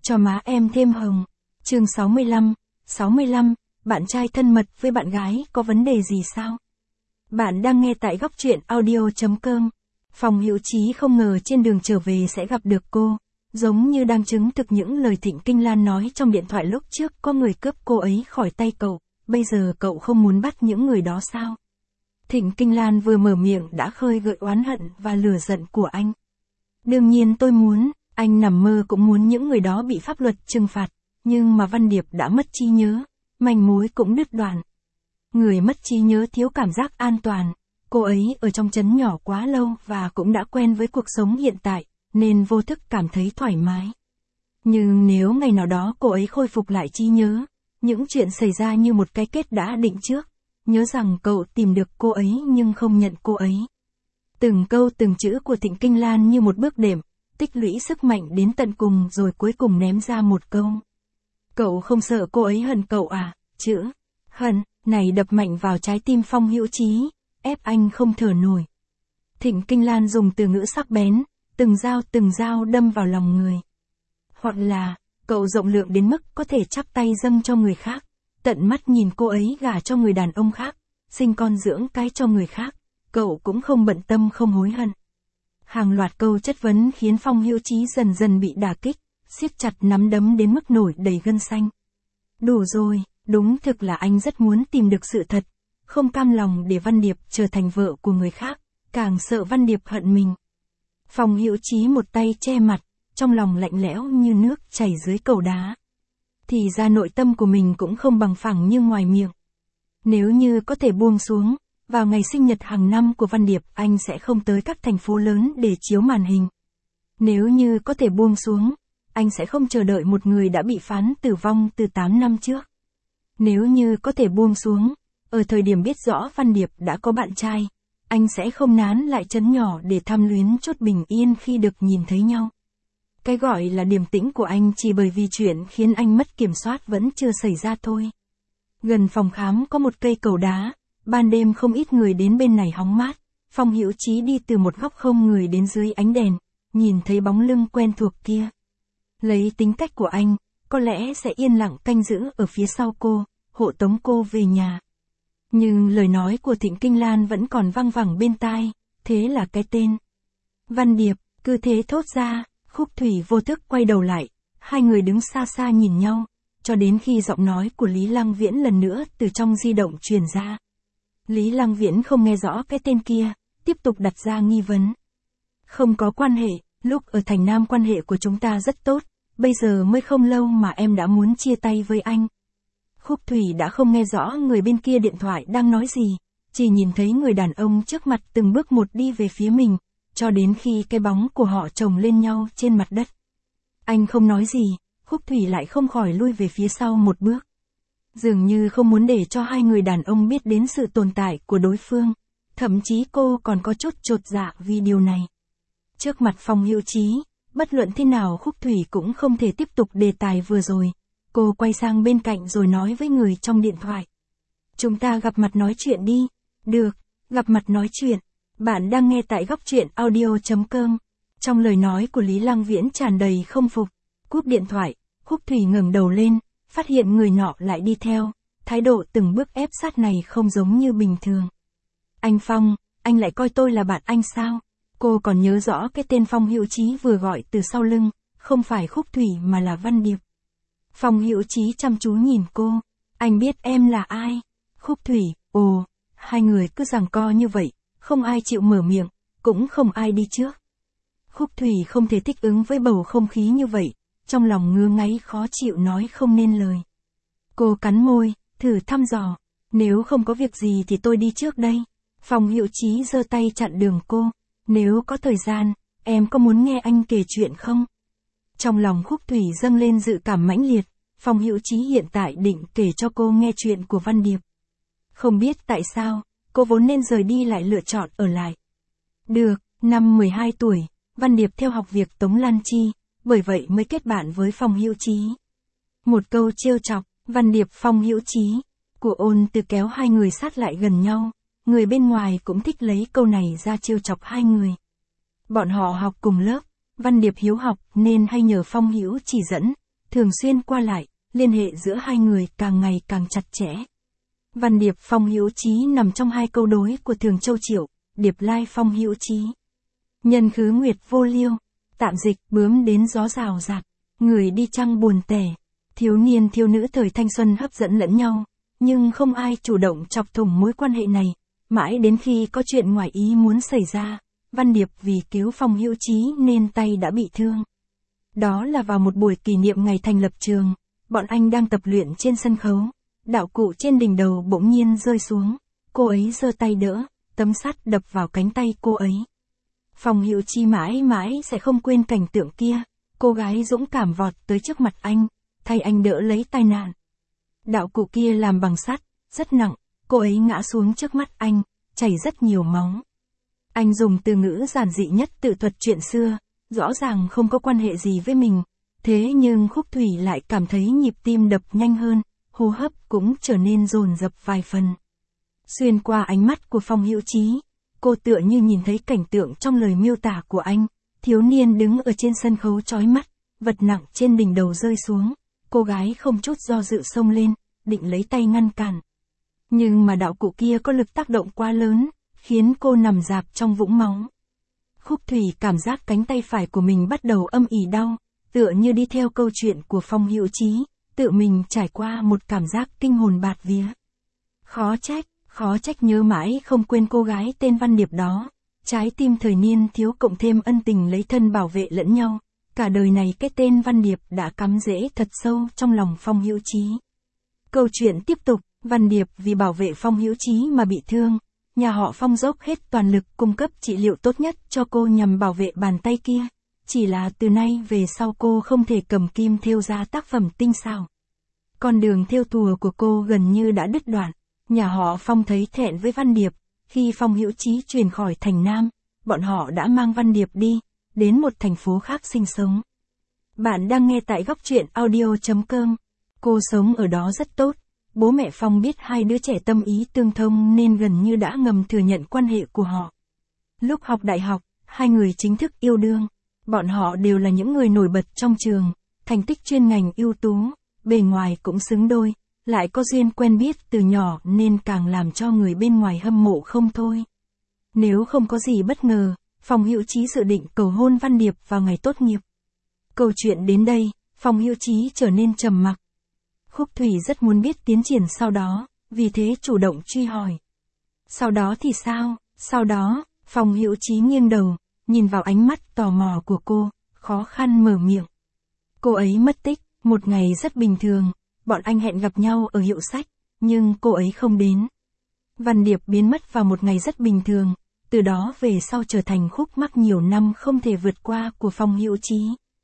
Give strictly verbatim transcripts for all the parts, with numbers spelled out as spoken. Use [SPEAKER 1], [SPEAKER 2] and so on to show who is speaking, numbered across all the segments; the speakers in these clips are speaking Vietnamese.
[SPEAKER 1] cho má em thêm hồng. Chương sáu mươi lăm, sáu mươi lăm, bạn trai thân mật với bạn gái có vấn đề gì sao? Bạn đang nghe tại góc truyện audio chấm com. Phong Hữu Chí không ngờ trên đường trở về sẽ gặp được cô, giống như đang chứng thực những lời Thịnh Kinh Lan nói trong điện thoại lúc trước có người cướp cô ấy khỏi tay cậu, bây giờ cậu không muốn bắt những người đó sao? Thịnh Kinh Lan vừa mở miệng đã khơi gợi oán hận và lửa giận của anh. Đương nhiên tôi muốn, anh nằm mơ cũng muốn những người đó bị pháp luật trừng phạt, nhưng mà Văn Điệp đã mất trí nhớ, manh mối cũng đứt đoạn. Người mất trí nhớ thiếu cảm giác an toàn, cô ấy ở trong trấn nhỏ quá lâu và cũng đã quen với cuộc sống hiện tại, nên vô thức cảm thấy thoải mái. Nhưng nếu ngày nào đó cô ấy khôi phục lại trí nhớ, những chuyện xảy ra như một cái kết đã định trước, nhớ rằng cậu tìm được cô ấy nhưng không nhận cô ấy. Từng câu từng chữ của Thịnh Kinh Lan như một bước đệm, tích lũy sức mạnh đến tận cùng rồi cuối cùng ném ra một câu. Cậu không sợ cô ấy hận cậu à? Chữ hận này đập mạnh vào trái tim Phong Hữu Chí, ép anh không thở nổi. Thịnh Kinh Lan dùng từ ngữ sắc bén, từng dao từng dao đâm vào lòng người. Hoặc là, cậu rộng lượng đến mức có thể chắp tay dâng cho người khác, tận mắt nhìn cô ấy gả cho người đàn ông khác, sinh con dưỡng cái cho người khác, cậu cũng không bận tâm không hối hận. Hàng loạt câu chất vấn khiến Phong Hữu Chí dần dần bị đả kích, siết chặt nắm đấm đến mức nổi đầy gân xanh. Đủ rồi, đúng thực là anh rất muốn tìm được sự thật, không cam lòng để Văn Điệp trở thành vợ của người khác, càng sợ Văn Điệp hận mình. Phong Hữu Chí một tay che mặt, trong lòng lạnh lẽo như nước chảy dưới cầu đá. Thì ra nội tâm của mình cũng không bằng phẳng như ngoài miệng. Nếu như có thể buông xuống, vào ngày sinh nhật hàng năm của Văn Điệp anh sẽ không tới các thành phố lớn để chiếu màn hình. Nếu như có thể buông xuống, anh sẽ không chờ đợi một người đã bị phán tử vong từ tám năm trước. Nếu như có thể buông xuống, ở thời điểm biết rõ Văn Điệp đã có bạn trai, anh sẽ không nán lại trấn nhỏ để thăm luyến chút bình yên khi được nhìn thấy nhau. Cái gọi là điềm tĩnh của anh chỉ bởi vì chuyện khiến anh mất kiểm soát vẫn chưa xảy ra thôi. Gần phòng khám có một cây cầu đá, ban đêm không ít người đến bên này hóng mát. Phong Hữu Chí đi từ một góc không người đến dưới ánh đèn, nhìn thấy bóng lưng quen thuộc kia. Lấy tính cách của anh, có lẽ sẽ yên lặng canh giữ ở phía sau cô, hộ tống cô về nhà. Nhưng lời nói của Thịnh Kinh Lan vẫn còn văng vẳng bên tai, thế là cái tên Văn Điệp, cứ thế thốt ra. Khúc Thủy vô thức quay đầu lại, hai người đứng xa xa nhìn nhau, cho đến khi giọng nói của Lý Lăng Viễn lần nữa từ trong di động truyền ra. Lý Lăng Viễn không nghe rõ cái tên kia, tiếp tục đặt ra nghi vấn. Không có quan hệ, lúc ở thành Nam quan hệ của chúng ta rất tốt, bây giờ mới không lâu mà em đã muốn chia tay với anh. Khúc Thủy đã không nghe rõ người bên kia điện thoại đang nói gì, chỉ nhìn thấy người đàn ông trước mặt từng bước một đi về phía mình, cho đến khi cái bóng của họ chồng lên nhau trên mặt đất. Anh không nói gì, Khúc Thủy lại không khỏi lui về phía sau một bước. Dường như không muốn để cho hai người đàn ông biết đến sự tồn tại của đối phương, thậm chí cô còn có chút chột dạ vì điều này. Trước mặt Phong Hữu Chí, bất luận thế nào Khúc Thủy cũng không thể tiếp tục đề tài vừa rồi. Cô quay sang bên cạnh rồi nói với người trong điện thoại. Chúng ta gặp mặt nói chuyện đi. Được, gặp mặt nói chuyện. Bạn đang nghe tại góc truyện audio chấm com. Trong lời nói của Lý Lăng Viễn tràn đầy không phục. Cúp điện thoại, Khúc Thủy ngẩng đầu lên, phát hiện người nọ lại đi theo. Thái độ từng bước ép sát này không giống như bình thường. Anh Phong, anh lại coi tôi là bạn anh sao? Cô còn nhớ rõ cái tên Phong Hữu Chí vừa gọi từ sau lưng, không phải Khúc Thủy mà là Văn Điệp. Phong Hữu Chí chăm chú nhìn cô. Anh biết em là ai? Khúc Thủy, ồ, hai người cứ giằng co như vậy, không ai chịu mở miệng, cũng không ai đi trước. Khúc Thủy không thể thích ứng với bầu không khí như vậy, trong lòng ngứa ngáy khó chịu nói không nên lời. Cô cắn môi, thử thăm dò, nếu không có việc gì thì tôi đi trước đây. Phong Hữu Chí giơ tay chặn đường cô, nếu có thời gian, em có muốn nghe anh kể chuyện không? Trong lòng Khúc Thủy dâng lên dự cảm mãnh liệt, Phong Hữu Chí hiện tại định kể cho cô nghe chuyện của Văn Điệp. Không biết tại sao, cô vốn nên rời đi lại lựa chọn ở lại. Được, năm mười hai tuổi, Văn Điệp theo học việc Tống Lan Chi, bởi vậy mới kết bạn với Phong Hữu Chí. Một câu trêu chọc, Văn Điệp Phong Hữu Chí, của ôn từ kéo hai người sát lại gần nhau, người bên ngoài cũng thích lấy câu này ra trêu chọc hai người. Bọn họ học cùng lớp, Văn Điệp hiếu học nên hay nhờ Phong Hữu chỉ dẫn, thường xuyên qua lại, liên hệ giữa hai người càng ngày càng chặt chẽ. Văn điệp Phong Hữu Chí nằm trong hai câu đối của Thường Châu Triệu, điệp lai Phong Hữu Chí. Nhân khứ nguyệt vô liêu, tạm dịch bướm đến gió rào rạt, người đi trăng buồn tẻ. Thiếu niên thiếu nữ thời thanh xuân hấp dẫn lẫn nhau, nhưng không ai chủ động chọc thủng mối quan hệ này, mãi đến khi có chuyện ngoài ý muốn xảy ra, Văn Điệp vì cứu Phong Hữu Chí nên tay đã bị thương. Đó là vào một buổi kỷ niệm ngày thành lập trường, bọn anh đang tập luyện trên sân khấu, đạo cụ trên đỉnh đầu bỗng nhiên rơi xuống, cô ấy giơ tay đỡ, tấm sắt đập vào cánh tay cô ấy. Phong Hữu Chí mãi mãi sẽ không quên cảnh tượng kia, cô gái dũng cảm vọt tới trước mặt anh, thay anh đỡ lấy tai nạn. Đạo cụ kia làm bằng sắt, rất nặng, cô ấy ngã xuống trước mắt anh, chảy rất nhiều máu. Anh dùng từ ngữ giản dị nhất tự thuật chuyện xưa, rõ ràng không có quan hệ gì với mình, thế nhưng Khúc Thủy lại cảm thấy nhịp tim đập nhanh hơn, hô hấp cũng trở nên dồn dập vài phần. Xuyên qua ánh mắt của Phong Hữu Chí, cô tựa như nhìn thấy cảnh tượng trong lời miêu tả của anh, thiếu niên đứng ở trên sân khấu chói mắt, vật nặng trên đỉnh đầu rơi xuống, cô gái không chút do dự xông lên, định lấy tay ngăn cản. Nhưng mà đạo cụ kia có lực tác động quá lớn, khiến cô nằm rạp trong vũng máu. Khúc Thủy cảm giác cánh tay phải của mình bắt đầu âm ỉ đau, tựa như đi theo câu chuyện của Phong Hữu Chí, tự mình trải qua một cảm giác kinh hồn bạt vía. Khó trách, khó trách nhớ mãi không quên cô gái tên Văn Điệp đó, trái tim thời niên thiếu cộng thêm ân tình lấy thân bảo vệ lẫn nhau, cả đời này cái tên Văn Điệp đã cắm rễ thật sâu trong lòng Phong Hữu Chí. Câu chuyện tiếp tục, Văn Điệp vì bảo vệ Phong Hữu Chí mà bị thương, nhà họ Phong dốc hết toàn lực cung cấp trị liệu tốt nhất cho cô nhằm bảo vệ bàn tay kia, chỉ là từ nay về sau cô không thể cầm kim thêu ra tác phẩm tinh xảo. Con đường thêu thùa của cô gần như đã đứt đoạn, nhà họ Phong thấy thẹn với Văn Điệp, khi Phong Hữu Chí chuyển khỏi thành Nam, bọn họ đã mang Văn Điệp đi, đến một thành phố khác sinh sống. Bạn đang nghe tại góc truyện audio chấm com. Cô sống ở đó rất tốt, bố mẹ Phong biết hai đứa trẻ tâm ý tương thông nên gần như đã ngầm thừa nhận quan hệ của họ. Lúc học đại học, hai người chính thức yêu đương, bọn họ đều là những người nổi bật trong trường, thành tích chuyên ngành ưu tú, bề ngoài cũng xứng đôi, lại có duyên quen biết từ nhỏ nên càng làm cho người bên ngoài hâm mộ không thôi. Nếu không có gì bất ngờ, Phong Hữu Chí dự định cầu hôn Văn Điệp vào ngày tốt nghiệp. Câu chuyện đến đây, Phong Hữu Chí trở nên trầm mặc. Khúc Thủy rất muốn biết tiến triển sau đó, vì thế chủ động truy hỏi. Sau đó thì sao? Sau đó, Phong Hữu Chí nghiêng đầu, nhìn vào ánh mắt tò mò của cô, khó khăn mở miệng. Cô ấy mất tích, một ngày rất bình thường, bọn anh hẹn gặp nhau ở hiệu sách, nhưng cô ấy không đến. Văn Điệp biến mất vào một ngày rất bình thường, từ đó về sau trở thành khúc mắc nhiều năm không thể vượt qua của Phong Hữu Chí.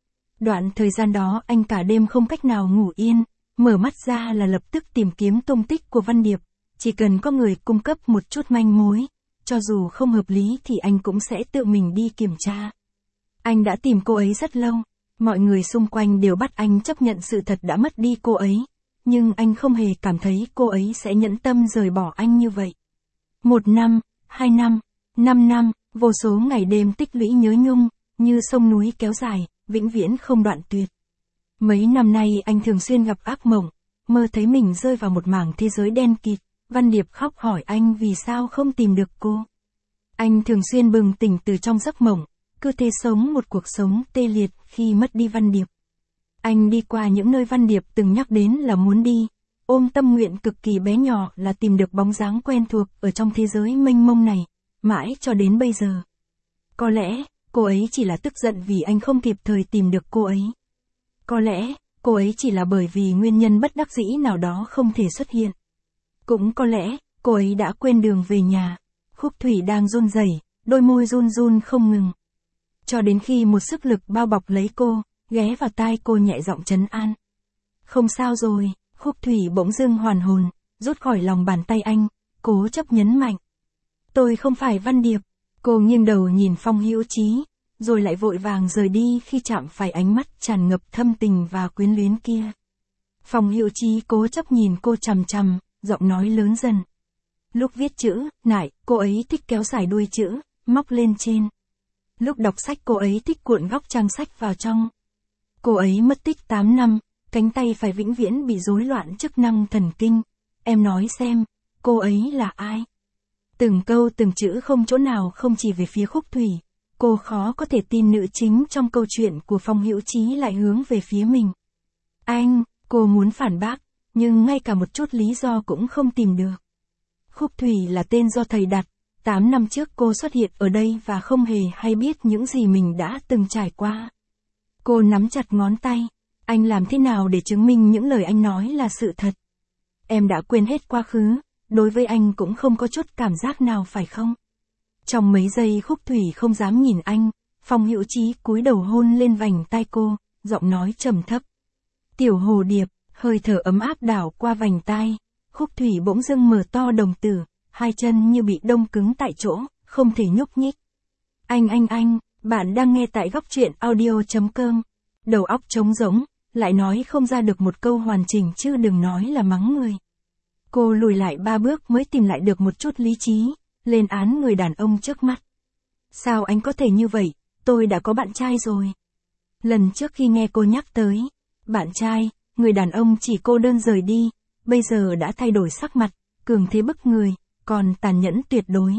[SPEAKER 1] Đoạn thời gian đó anh cả đêm không cách nào ngủ yên, mở mắt ra là lập tức tìm kiếm tung tích của Văn Điệp, chỉ cần có người cung cấp một chút manh mối, cho dù không hợp lý thì anh cũng sẽ tự mình đi kiểm tra. Anh đã tìm cô ấy rất lâu, mọi người xung quanh đều bắt anh chấp nhận sự thật đã mất đi cô ấy, nhưng anh không hề cảm thấy cô ấy sẽ nhẫn tâm rời bỏ anh như vậy. Một năm, hai năm, năm năm, vô số ngày đêm tích lũy nhớ nhung, như sông núi kéo dài, vĩnh viễn không đoạn tuyệt. Mấy năm nay anh thường xuyên gặp ác mộng, mơ thấy mình rơi vào một mảng thế giới đen kịt, Văn Điệp khóc hỏi anh vì sao không tìm được cô. Anh thường xuyên bừng tỉnh từ trong giấc mộng, cứ thế sống một cuộc sống tê liệt khi mất đi Văn Điệp. Anh đi qua những nơi Văn Điệp từng nhắc đến là muốn đi, ôm tâm nguyện cực kỳ bé nhỏ là tìm được bóng dáng quen thuộc ở trong thế giới mênh mông này, mãi cho đến bây giờ. Có lẽ, cô ấy chỉ là tức giận vì anh không kịp thời tìm được cô ấy. Có lẽ, cô ấy chỉ là bởi vì nguyên nhân bất đắc dĩ nào đó không thể xuất hiện. Cũng có lẽ, cô ấy đã quên đường về nhà. Khúc Thủy đang run rẩy, đôi môi run run không ngừng. Cho đến khi một sức lực bao bọc lấy cô, ghé vào tai cô nhẹ giọng trấn an. Không sao rồi, Khúc Thủy bỗng dưng hoàn hồn, rút khỏi lòng bàn tay anh, cố chấp nhấn mạnh. Tôi không phải Văn Điệp. Cô nghiêng đầu nhìn Phong Hữu Chí, rồi lại vội vàng rời đi khi chạm phải ánh mắt tràn ngập thâm tình và quyến luyến kia. Phong Hữu Chí cố chấp nhìn cô chằm chằm, giọng nói lớn dần. Lúc viết chữ, nại, cô ấy thích kéo dài đuôi chữ, móc lên trên. Lúc đọc sách cô ấy thích cuộn góc trang sách vào trong. Cô ấy mất tích tám năm, cánh tay phải vĩnh viễn bị rối loạn chức năng thần kinh. Em nói xem, cô ấy là ai? Từng câu từng chữ không chỗ nào không chỉ về phía Khúc Thủy. Cô khó có thể tin nữ chính trong câu chuyện của Phong Hữu Chí lại hướng về phía mình. Anh, cô muốn phản bác, nhưng ngay cả một chút lý do cũng không tìm được. Khúc Thủy là tên do thầy đặt. Tám năm trước cô xuất hiện ở đây và không hề hay biết những gì mình đã từng trải qua. Cô nắm chặt ngón tay. Anh làm thế nào để chứng minh những lời anh nói là sự thật? Em đã quên hết quá khứ, đối với anh cũng không có chút cảm giác nào phải không? Trong mấy giây Khúc Thủy không dám nhìn anh, Phong Hữu Chí cúi đầu hôn lên vành tai cô, giọng nói trầm thấp. Tiểu hồ điệp, hơi thở ấm áp đảo qua vành tai. Khúc Thủy bỗng dưng mở to đồng tử, hai chân như bị đông cứng tại chỗ, không thể nhúc nhích. Anh anh anh, bạn đang nghe tại góc truyện audio.com. Đầu óc trống rỗng, lại nói không ra được một câu hoàn chỉnh chứ đừng nói là mắng người. Cô lùi lại ba bước mới tìm lại được một chút lý trí, lên án người đàn ông trước mắt. Sao anh có thể như vậy, tôi đã có bạn trai rồi. Lần trước khi nghe cô nhắc tới, bạn trai, người đàn ông chỉ cô đơn rời đi, bây giờ đã thay đổi sắc mặt, cường thế bức người, còn tàn nhẫn tuyệt đối.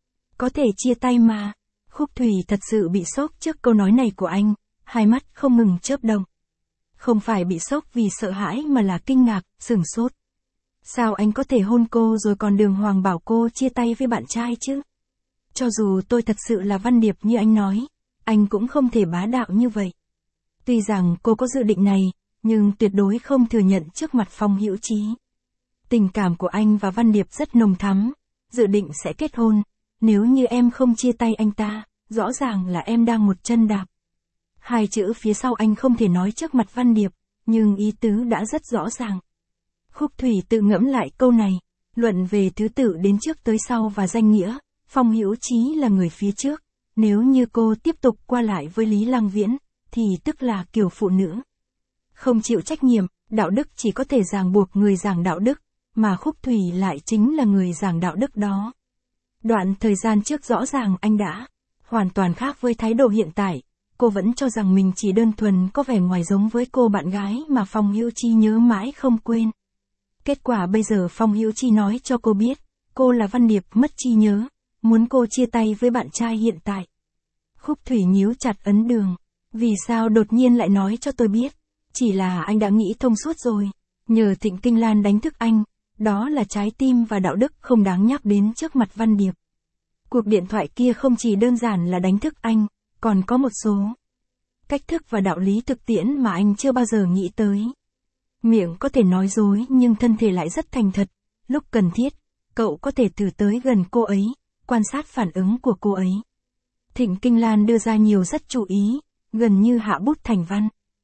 [SPEAKER 1] Có thể chia tay mà. Khúc Thủy thật sự bị sốc trước câu nói này của anh, hai mắt không ngừng chớp động. Không phải bị sốc vì sợ hãi mà là kinh ngạc, sửng sốt. Sao anh có thể hôn cô rồi còn đường hoàng bảo cô chia tay với bạn trai chứ? Cho dù tôi thật sự là Văn Điệp như anh nói, anh cũng không thể bá đạo như vậy. Tuy rằng cô có dự định này, nhưng tuyệt đối không thừa nhận trước mặt Phong Hữu Chí. Tình cảm của anh và Văn Điệp rất nồng thắm, dự định sẽ kết hôn. Nếu như em không chia tay anh ta, rõ ràng là em đang một chân đạp. Hai chữ phía sau anh không thể nói trước mặt Văn Điệp, nhưng ý tứ đã rất rõ ràng. Khúc Thủy tự ngẫm lại câu này, luận về thứ tự đến trước tới sau và danh nghĩa, Phong Hữu Chí là người phía trước. Nếu như cô tiếp tục qua lại với Lý Lăng Viễn, thì tức là kiểu phụ nữ không chịu trách nhiệm, đạo đức chỉ có thể ràng buộc người giảng đạo đức, mà Khúc Thủy lại chính là người giảng đạo đức đó. Đoạn thời gian trước rõ ràng anh đã hoàn toàn khác với thái độ hiện tại, cô vẫn cho rằng mình chỉ đơn thuần có vẻ ngoài giống với cô bạn gái mà Phong Hữu Chí nhớ mãi không quên. Kết quả bây giờ Phong Hữu Chí nói cho cô biết, cô là Văn Điệp mất trí nhớ, muốn cô chia tay với bạn trai hiện tại. Khúc Thủy nhíu chặt ấn đường, vì sao đột nhiên lại nói cho tôi biết? Chỉ là anh đã nghĩ thông suốt rồi, nhờ Thịnh Kinh Lan đánh thức anh, đó là trái tim và đạo đức không đáng nhắc đến trước mặt Văn Điệp. Cuộc điện thoại kia không chỉ đơn giản là đánh thức anh, còn có một số cách thức và đạo lý thực tiễn mà anh chưa bao giờ nghĩ tới. Miệng có thể nói dối nhưng thân thể lại rất thành thật, lúc cần thiết, cậu có thể thử tới gần cô ấy, quan sát phản ứng của cô ấy. Thịnh Kinh Lan đưa ra nhiều rất chú ý, gần như hạ bút thành văn.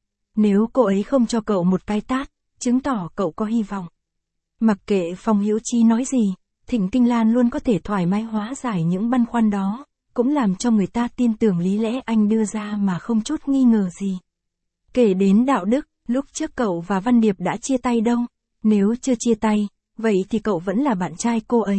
[SPEAKER 1] Nếu cô ấy không cho cậu một cái tát, chứng tỏ cậu có hy vọng. Mặc kệ Phong Hữu Chí nói gì, Thịnh Kinh Lan luôn có thể thoải mái hóa giải những băn khoăn đó, cũng làm cho người ta tin tưởng lý lẽ anh đưa ra mà không chút nghi ngờ gì. Kể đến đạo đức, lúc trước cậu và Văn Điệp đã chia tay đâu? Nếu chưa chia tay, vậy thì cậu vẫn là bạn trai cô ấy.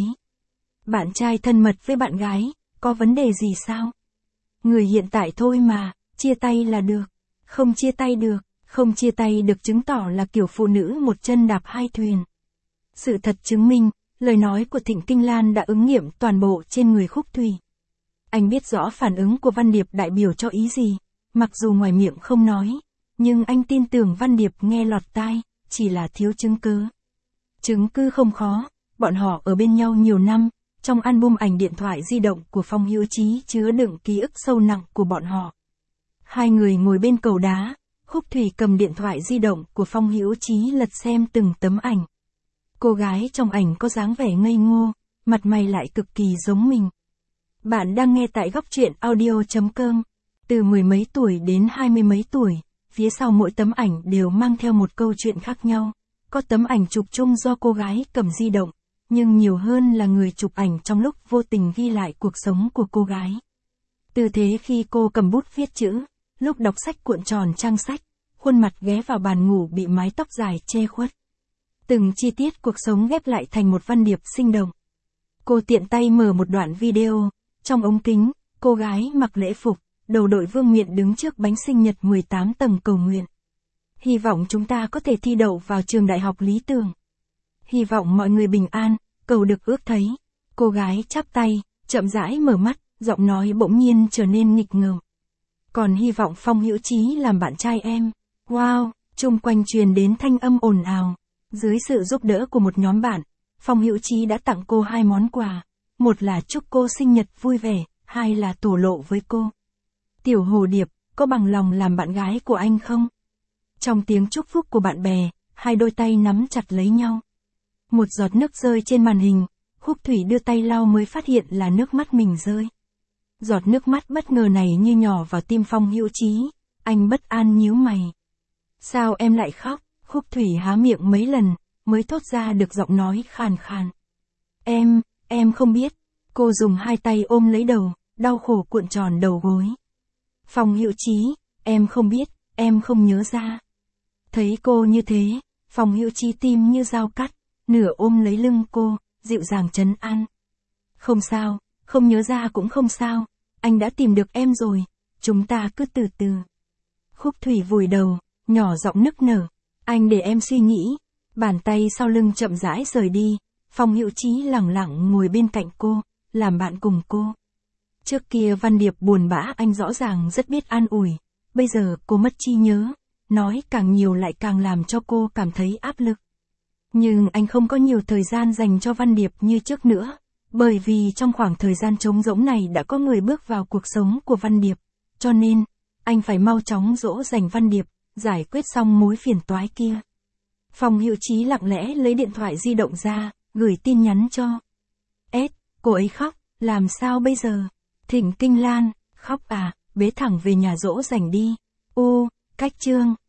[SPEAKER 1] Bạn trai thân mật với bạn gái, có vấn đề gì sao? Người hiện tại thôi mà, chia tay là được. Không chia tay được, không chia tay được chứng tỏ là kiểu phụ nữ một chân đạp hai thuyền. Sự thật chứng minh, lời nói của Thịnh Kinh Lan đã ứng nghiệm toàn bộ trên người Khúc Thủy. Anh biết rõ phản ứng của Văn Điệp đại biểu cho ý gì, mặc dù ngoài miệng không nói, nhưng anh tin tưởng Văn Điệp nghe lọt tai, chỉ là thiếu chứng cứ. Chứng cứ không khó, bọn họ ở bên nhau nhiều năm, trong album ảnh điện thoại di động của Phong Hữu Chí chứa đựng ký ức sâu nặng của bọn họ. Hai người ngồi bên cầu đá, Khúc Thủy cầm điện thoại di động của Phong Hữu Chí lật xem từng tấm ảnh. Cô gái trong ảnh có dáng vẻ ngây ngô, mặt mày lại cực kỳ giống mình. Bạn đang nghe tại góc truyện audio.com, từ mười mấy tuổi đến hai mươi mấy tuổi, phía sau mỗi tấm ảnh đều mang theo một câu chuyện khác nhau. Có tấm ảnh chụp chung do cô gái cầm di động, nhưng nhiều hơn là người chụp ảnh trong lúc vô tình ghi lại cuộc sống của cô gái. Tư thế khi cô cầm bút viết chữ, lúc đọc sách cuộn tròn trang sách, khuôn mặt ghé vào bàn ngủ bị mái tóc dài che khuất. Từng chi tiết cuộc sống ghép lại thành một Văn Điệp sinh động. Cô tiện tay mở một đoạn video, trong ống kính, cô gái mặc lễ phục, đầu đội vương miện đứng trước bánh sinh nhật mười tám tầng cầu nguyện. Hy vọng chúng ta có thể thi đậu vào trường đại học lý tưởng. Hy vọng mọi người bình an, cầu được ước thấy. Cô gái chắp tay, chậm rãi mở mắt, giọng nói bỗng nhiên trở nên nghịch ngợm. Còn hy vọng Phong Hữu Chí làm bạn trai em. Wow, chung quanh truyền đến thanh âm ồn ào. Dưới sự giúp đỡ của một nhóm bạn, Phong Hữu Chí đã tặng cô hai món quà. Một là chúc cô sinh nhật vui vẻ, hai là thổ lộ với cô. Tiểu Hồ Điệp, có bằng lòng làm bạn gái của anh không? Trong tiếng chúc phúc của bạn bè, hai đôi tay nắm chặt lấy nhau. Một giọt nước rơi trên màn hình, Khúc Thủy đưa tay lau mới phát hiện là nước mắt mình rơi. Giọt nước mắt bất ngờ này như nhỏ vào tim Phong Hữu Chí, anh bất an nhíu mày. Sao em lại khóc? Khúc Thủy há miệng mấy lần, mới thốt ra được giọng nói khàn khàn. Em, em không biết. Cô dùng hai tay ôm lấy đầu, đau khổ cuộn tròn đầu gối. Phong Hữu Chí, em không biết, em không nhớ ra. Thấy cô như thế, Phong Hữu Chí tim như dao cắt, nửa ôm lấy lưng cô, dịu dàng trấn an. Không sao, không nhớ ra cũng không sao, anh đã tìm được em rồi, chúng ta cứ từ từ. Khúc Thủy vùi đầu, nhỏ giọng nức nở, anh để em suy nghĩ. Bàn tay sau lưng chậm rãi rời đi, Phong Hữu Chí lẳng lặng ngồi bên cạnh cô, làm bạn cùng cô. Trước kia Văn Điệp buồn bã anh rõ ràng rất biết an ủi, bây giờ cô mất trí nhớ, nói càng nhiều lại càng làm cho cô cảm thấy áp lực. Nhưng anh không có nhiều thời gian dành cho Văn Điệp như trước nữa, bởi vì trong khoảng thời gian trống rỗng này đã có người bước vào cuộc sống của Văn Điệp, cho nên, anh phải mau chóng dỗ dành Văn Điệp, giải quyết xong mối phiền toái kia. Phong Hữu Chí lặng lẽ lấy điện thoại di động ra, gửi tin nhắn cho. S, cô ấy khóc, làm sao bây giờ? Thỉnh Kinh Lan, khóc à, bế thẳng về nhà dỗ dành đi. U, cách chương.